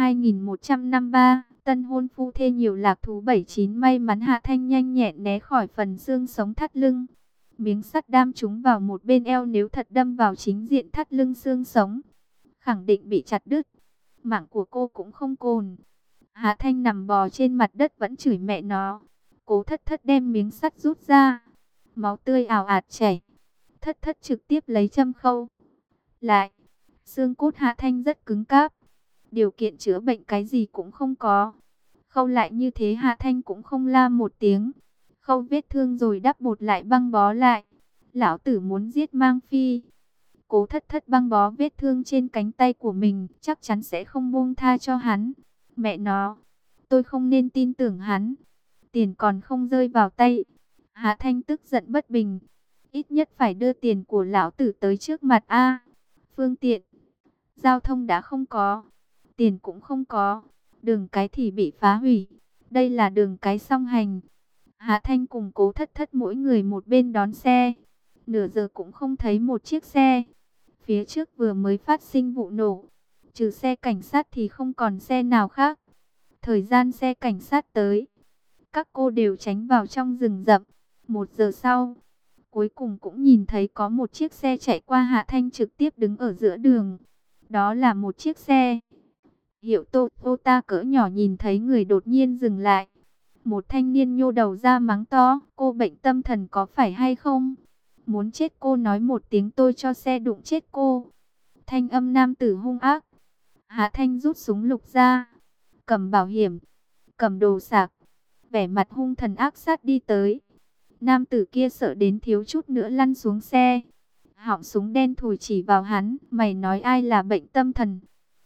2153. Tân hôn phu thê nhiều lạc thú 79. May mắn Hạ Thanh nhanh nhẹn né khỏi phần xương sống thắt lưng. Miếng sắt đâm trúng vào một bên eo, nếu thật đâm vào chính diện thắt lưng xương sống, khẳng định bị chặt đứt. Mạng của cô cũng không cồn. Hạ Thanh nằm bò trên mặt đất vẫn chửi mẹ nó. Cố Thất Thất đem miếng sắt rút ra. Máu tươi ào ạt chảy. Thất Thất trực tiếp lấy châm khâu lại. Xương cốt Hạ Thanh rất cứng cáp. Điều kiện chữa bệnh cái gì cũng không có. Khâu lại như thế Hạ Thanh cũng không la một tiếng. Khâu vết thương rồi đắp bột lại băng bó lại. Lão tử muốn giết Mang Phi. Cố Thất Thất băng bó vết thương trên cánh tay của mình, chắc chắn sẽ không buông tha cho hắn. Mẹ nó, tôi không nên tin tưởng hắn. Tiền còn không rơi vào tay. Hạ Thanh tức giận bất bình. Ít nhất phải đưa tiền của lão tử tới trước mặt a. Phương tiện giao thông đã không có, tiền cũng không có, đường cái thì bị phá hủy. Đây là đường cái song hành. Hạ Thanh cùng Cố Thất Thất mỗi người một bên đón xe. Nửa giờ cũng không thấy một chiếc xe. Phía trước vừa mới phát sinh vụ nổ. Trừ xe cảnh sát thì không còn xe nào khác. Thời gian xe cảnh sát tới, các cô đều tránh vào trong rừng rậm. 1 giờ sau, cuối cùng cũng nhìn thấy có một chiếc xe chạy qua. Hạ Thanh trực tiếp đứng ở giữa đường. Đó là một chiếc xe hiệu Toyota cỡ nhỏ. Nhìn thấy người đột nhiên dừng lại. Một thanh niên nhô đầu ra mắng to: cô bệnh tâm thần có phải hay không? Muốn chết cô nói một tiếng tôi cho xe đụng chết cô. Thanh âm nam tử hung ác. Hạ Thanh rút súng lục ra, cầm bảo hiểm, cầm đồ sạc, vẻ mặt hung thần ác sát đi tới. Nam tử kia sợ đến thiếu chút nữa lăn xuống xe. Họng súng đen thùi chỉ vào hắn. Mày nói ai là bệnh tâm thần?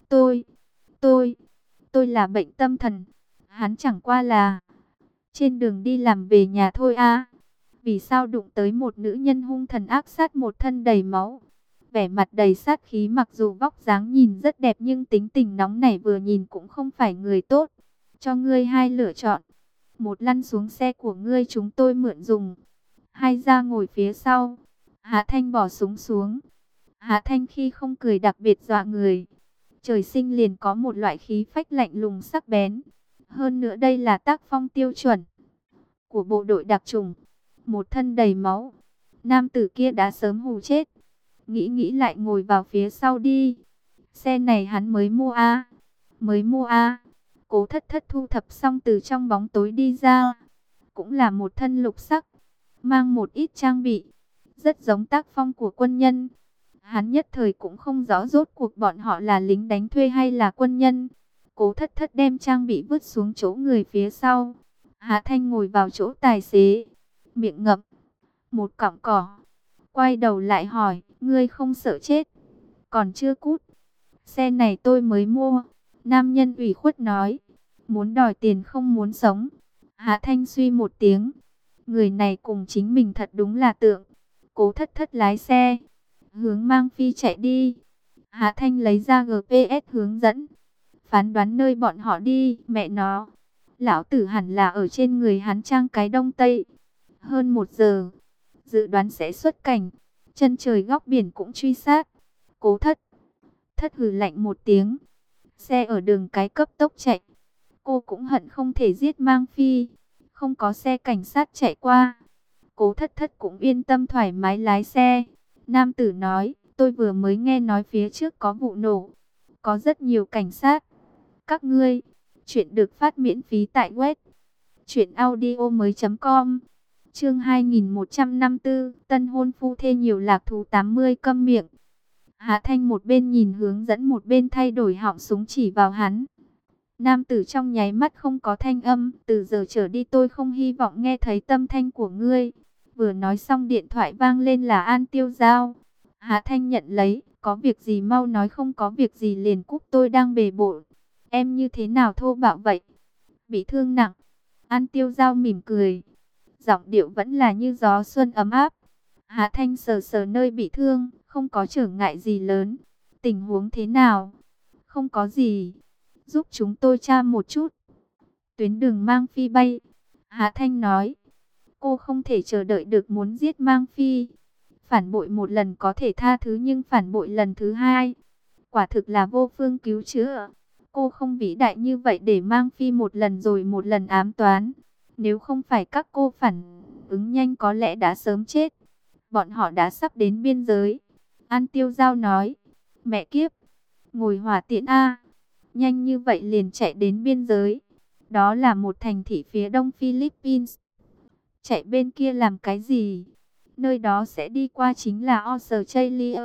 Tôi là bệnh tâm thần. Hắn chẳng qua là trên đường đi làm về nhà thôi à. Vì sao đụng tới một nữ nhân hung thần ác sát, một thân đầy máu, vẻ mặt đầy sát khí, mặc dù vóc dáng nhìn rất đẹp nhưng tính tình nóng nảy, vừa nhìn cũng không phải người tốt. Cho ngươi hai lựa chọn. Một, lăn xuống xe của ngươi chúng tôi mượn dùng. Hai, ra ngồi phía sau. Hạ Thanh bỏ súng xuống. Hạ Thanh khi không cười đặc biệt dọa người. Trời sinh liền có một loại khí phách lạnh lùng sắc bén. Hơn nữa đây là tác phong tiêu chuẩn của bộ đội đặc chủng. Một thân đầy máu, nam tử kia đã sớm hù chết. Nghĩ lại ngồi vào phía sau đi. Xe này hắn mới mua à? Mới mua à? Cố Thất Thất thu thập xong từ trong bóng tối đi ra. Cũng là một thân lục sắc, mang một ít trang bị, rất giống tác phong của quân nhân. Hắn nhất thời cũng không rõ rốt cuộc bọn họ là lính đánh thuê hay là quân nhân. Cố Thất Thất đem trang bị vứt xuống chỗ người phía sau. Hạ Thanh ngồi vào chỗ tài xế, miệng ngậm một cọng cỏ. Quay đầu lại hỏi, ngươi không sợ chết? Còn chưa cút. Xe này tôi mới mua. Nam nhân ủy khuất nói, muốn đòi tiền không muốn sống. Hạ Thanh suy một tiếng. Người này cùng chính mình thật đúng là tượng. Cố Thất Thất lái xe, hướng Mang Phi chạy đi. Hạ Thanh lấy ra GPS hướng dẫn, phán đoán nơi bọn họ đi. Mẹ nó, lão tử hẳn là ở trên người hắn trang cái đông tây. Hơn 1 giờ, dự đoán sẽ xuất cảnh. Chân trời góc biển cũng truy sát. Cố Thất Thất hừ lạnh một tiếng. Xe ở đường cái cấp tốc chạy. Cô cũng hận không thể giết Mang Phi. Không có xe cảnh sát chạy qua, Cố Thất Thất cũng yên tâm thoải mái lái xe. Nam tử nói, tôi vừa mới nghe nói phía trước có vụ nổ, có rất nhiều cảnh sát. Các ngươi, chuyện được phát miễn phí tại web truyệnaudiomoi.com. Chương 2154, tân hôn phu thê nhiều lạc thú 80. Câm miệng. Hạ Thanh một bên nhìn hướng dẫn một bên thay đổi họng súng chỉ vào hắn. Nam tử trong nháy mắt không có thanh âm. Từ giờ trở đi tôi không hy vọng nghe thấy tâm thanh của ngươi. Vừa nói xong điện thoại vang lên là An Tiêu Giao. Hạ Thanh nhận lấy. Có việc gì mau nói, không có việc gì liền cúp, tôi đang bề bộn. Em như thế nào thô bạo vậy? Bị thương nặng. An Tiêu Giao mỉm cười, giọng điệu vẫn là như gió xuân ấm áp. Hạ Thanh sờ sờ nơi bị thương, không có trở ngại gì lớn. Tình huống thế nào? Không có gì. Giúp chúng tôi tra một chút tuyến đường Mang Phi bay. Hạ Thanh nói, cô không thể chờ đợi được, muốn giết Mang Phi. Phản bội một lần có thể tha thứ, nhưng phản bội lần thứ hai, quả thực là vô phương cứu chữa. Cô không vĩ đại như vậy để Mang Phi một lần rồi một lần ám toán. Nếu không phải các cô phản ứng nhanh có lẽ đã sớm chết. Bọn họ đã sắp đến biên giới. An Tiêu Giao nói, mẹ kiếp, ngồi hỏa tiễn A. Nhanh như vậy liền chạy đến biên giới. Đó là một thành thị phía đông Philippines. Chạy bên kia làm cái gì? Nơi đó sẽ đi qua chính là Australia.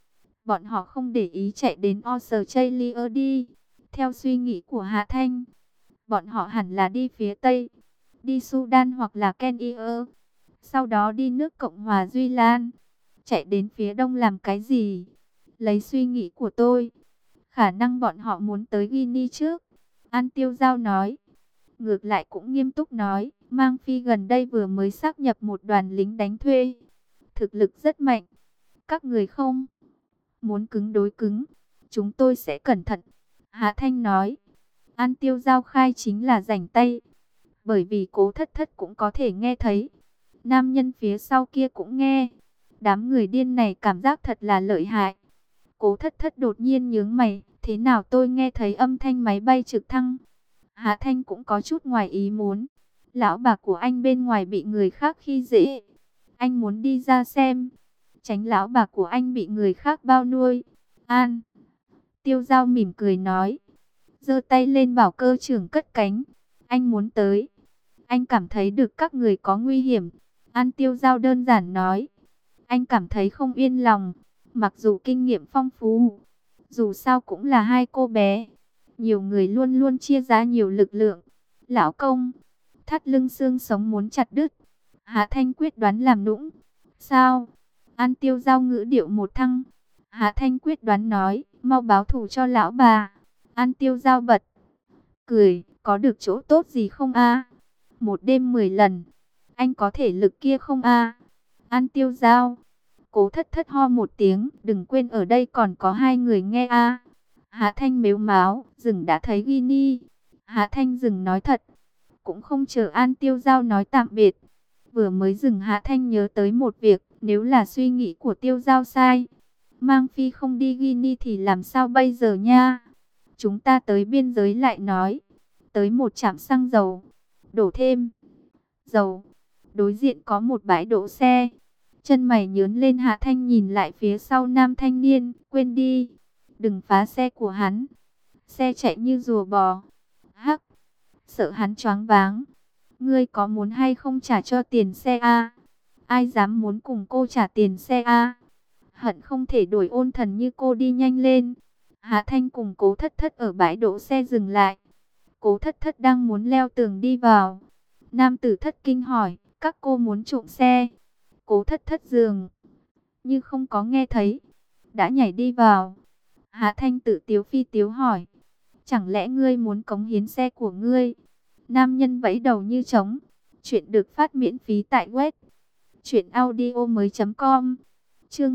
Bọn họ không để ý chạy đến Australia đi. Theo suy nghĩ của Hạ Thanh, bọn họ hẳn là đi phía Tây, đi Sudan hoặc là Kenya, sau đó đi nước Cộng hòa Duy Lan. Chạy đến phía đông làm cái gì? Lấy suy nghĩ của tôi, khả năng bọn họ muốn tới Guinea trước. An Tiêu Giao nói. Ngược lại cũng nghiêm túc nói, Mang Phi gần đây vừa mới xác nhập một đoàn lính đánh thuê, thực lực rất mạnh. Các người không muốn cứng đối cứng, chúng tôi sẽ cẩn thận. Hạ Thanh nói. An Tiêu Giao khai chính là rảnh tay, bởi vì Cố Thất Thất cũng có thể nghe thấy. Nam nhân phía sau kia cũng nghe. Đám người điên này cảm giác thật là lợi hại. Cố Thất Thất đột nhiên nhướng mày, thế nào tôi nghe thấy âm thanh máy bay trực thăng? Hạ Thanh cũng có chút ngoài ý muốn. Lão bà của anh bên ngoài bị người khác khi dễ, anh muốn đi ra xem, tránh lão bà của anh bị người khác bao nuôi. An Tiêu Giao mỉm cười nói, giơ tay lên bảo cơ trưởng cất cánh. Anh muốn tới. Anh cảm thấy được các người có nguy hiểm. An Tiêu Giao đơn giản nói. Anh cảm thấy không yên lòng. Mặc dù kinh nghiệm phong phú, dù sao cũng là hai cô bé, nhiều người luôn luôn chia ra nhiều lực lượng. Lão công, thắt lưng xương sống muốn chặt đứt. Hạ Thanh quyết đoán làm nũng. Sao? An Tiêu Giao ngữ điệu một thăng. Hạ Thanh quyết đoán nói, mau báo thù cho lão bà. An Tiêu Giao bật cười, có được chỗ tốt gì không a? Một đêm 10 lần, anh có thể lực kia không a? An Tiêu Giao. Cố Thất Thất ho một tiếng, đừng quên ở đây còn có hai người nghe a. Hạ Thanh mếu máo, rừng đã thấy Guinea. Hạ Thanh dừng nói thật, cũng không chờ An Tiêu Giao nói tạm biệt. Vừa mới dừng, Hạ Thanh nhớ tới một việc, nếu là suy nghĩ của Tiêu Giao sai, Mang Phi không đi Guinea thì làm sao bây giờ nha? Chúng ta tới biên giới lại nói. Tới một trạm xăng dầu, đổ thêm dầu. Đối diện có một bãi đỗ xe. Chân mày nhướng lên, Hạ Thanh nhìn lại phía sau nam thanh niên, quên đi, đừng phá xe của hắn. Xe chạy như rùa bò. Hắc, sợ hắn choáng váng. Ngươi có muốn hay không trả cho tiền xe a? Ai dám muốn cùng cô trả tiền xe a? Hận không thể đổi ôn thần như cô đi nhanh lên. Hạ Thanh cùng Cố Thất Thất ở bãi đỗ xe dừng lại. Cố Thất Thất đang muốn leo tường đi vào. Nam tử thất kinh hỏi, các cô muốn trộm xe? Cố Thất Thất dường như không có nghe thấy, đã nhảy đi vào. Hạ Thanh tự tiếu phi tiếu hỏi, chẳng lẽ ngươi muốn cống hiến xe của ngươi? Nam nhân vẫy đầu như trống. Chuyện được phát miễn phí tại web truyệnaudiomoi.com. Chương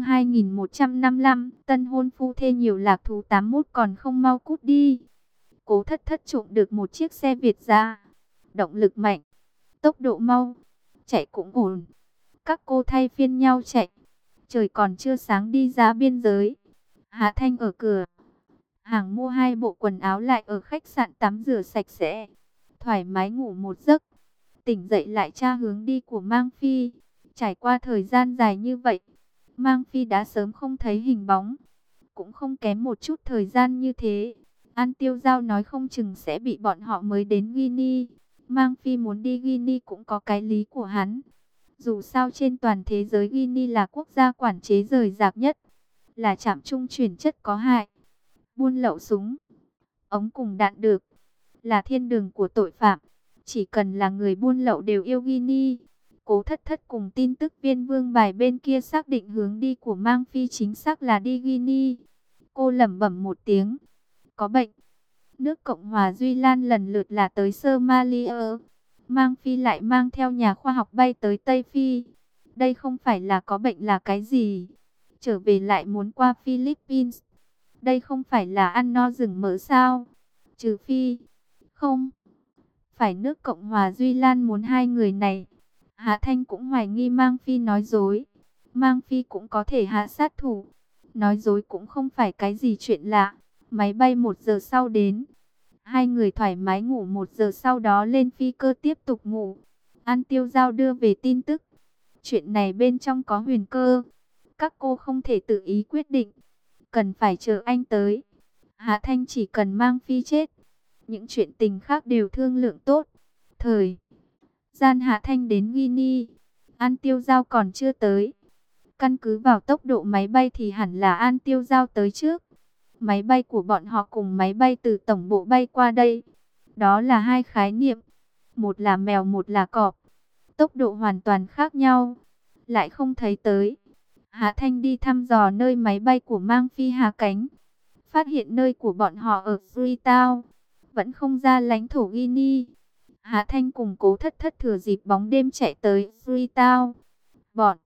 2155, tân hôn phu thê nhiều lạc thú 81 còn không mau cút đi. Cố Thất Thất trộm được một chiếc xe Việt dã, động lực mạnh, tốc độ mau, chạy cũng ổn. Các cô thay phiên nhau chạy. Trời còn chưa sáng đi ra biên giới. Hạ Thanh ở cửa hàng mua 2 bộ quần áo, lại ở khách sạn tắm rửa sạch sẽ, thoải mái ngủ một giấc. Tỉnh dậy lại tra hướng đi của Mang Phi. Trải qua thời gian dài như vậy, Mang Phi đã sớm không thấy hình bóng. Cũng không kém một chút thời gian như thế, An Tiêu Giao nói không chừng sẽ bị bọn họ mới đến Guinea. Mang Phi muốn đi Guinea cũng có cái lý của hắn. Dù sao trên toàn thế giới Guinea là quốc gia quản chế rời rạc nhất, là trạm trung chuyển chất có hại, buôn lậu súng, ống cùng đạn được, là thiên đường của tội phạm. Chỉ cần là người buôn lậu đều yêu Guinea. Cố Thất Thất cùng tin tức viên Vương Bài bên kia xác định hướng đi của Mang Phi chính xác là đi Guinea. Cô lẩm bẩm một tiếng, có bệnh. Nước Cộng hòa Duy Lan lần lượt là tới Somalia. Mang Phi lại mang theo nhà khoa học bay tới Tây Phi. Đây không phải là có bệnh là cái gì? Trở về lại muốn qua Philippines. Đây không phải là ăn no rừng mỡ sao? Trừ phi, không phải nước Cộng hòa Duy Lan muốn hai người này. Hạ Thanh cũng hoài nghi Mang Phi nói dối. Mang Phi cũng có thể hạ sát thủ. Nói dối cũng không phải cái gì chuyện lạ. Máy bay 1 giờ sau đến. Hai người thoải mái ngủ 1 giờ sau đó lên phi cơ tiếp tục ngủ. An Tiêu Giao đưa về tin tức. Chuyện này bên trong có huyền cơ. Các cô không thể tự ý quyết định. Cần phải chờ anh tới. Hạ Thanh chỉ cần Mang Phi chết, những chuyện tình khác đều thương lượng tốt. Thời gian Hạ Thanh đến Guinea, An Tiêu Giao còn chưa tới. Căn cứ vào tốc độ máy bay thì hẳn là An Tiêu Giao tới trước. Máy bay của bọn họ cùng máy bay từ tổng bộ bay qua đây, đó là hai khái niệm. Một là mèo, một là cọp. Tốc độ hoàn toàn khác nhau. Lại không thấy tới. Hạ Thanh đi thăm dò nơi máy bay của Mang Phi hạ cánh. Phát hiện nơi của bọn họ ở Freetown, vẫn không ra lãnh thổ Guinea. Hạ Thanh cùng Cố Thất Thất thừa dịp bóng đêm chạy tới Freetown. Bọn